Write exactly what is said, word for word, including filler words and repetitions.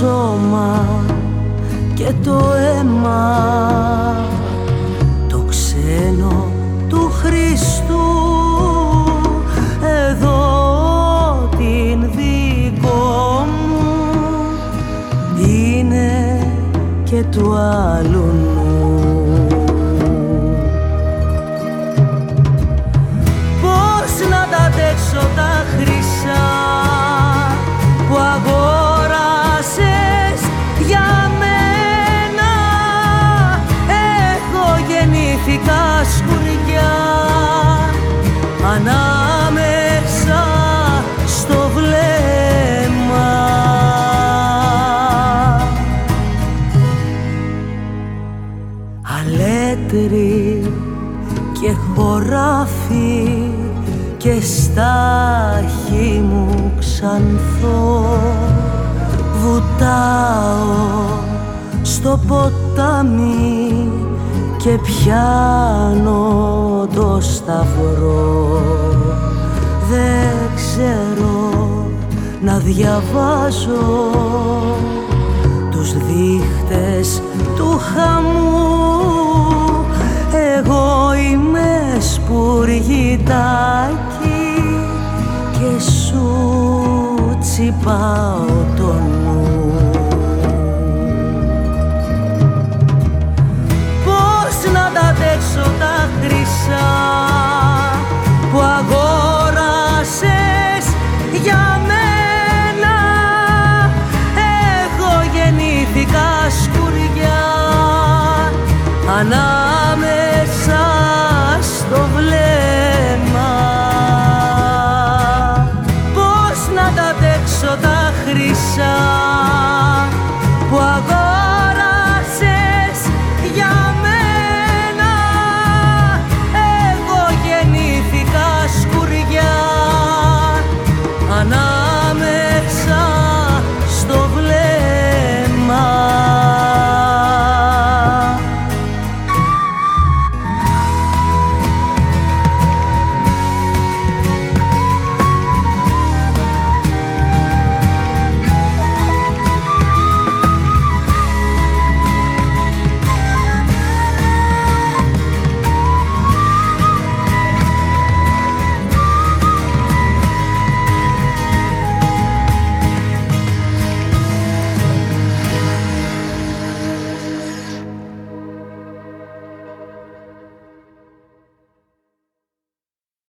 σώμα και το αίμα, το ξένο του Χριστού, εδώ την δικό μου είναι και του άλλου νου. Πώς να τα αντέξω τα χρυσά που αγόρασες για μένα, έχω γεννήθηκα σκουριά ανάμεσα στο βλέμμα. Αλέτρι και χωράφι και στάχι μου ξανθώ, βουτάω στο ποτάμι και πιάνω το σταυρό. Δεν ξέρω να διαβάζω τους δείχτες του χαμού, εγώ είμαι σπουργητάκι και σου τσιπάω το νου. Πώς να τα αντέξω τα χρυσά που αγόρασες για μένα, έχω γεννήθηκα σκουριά ανά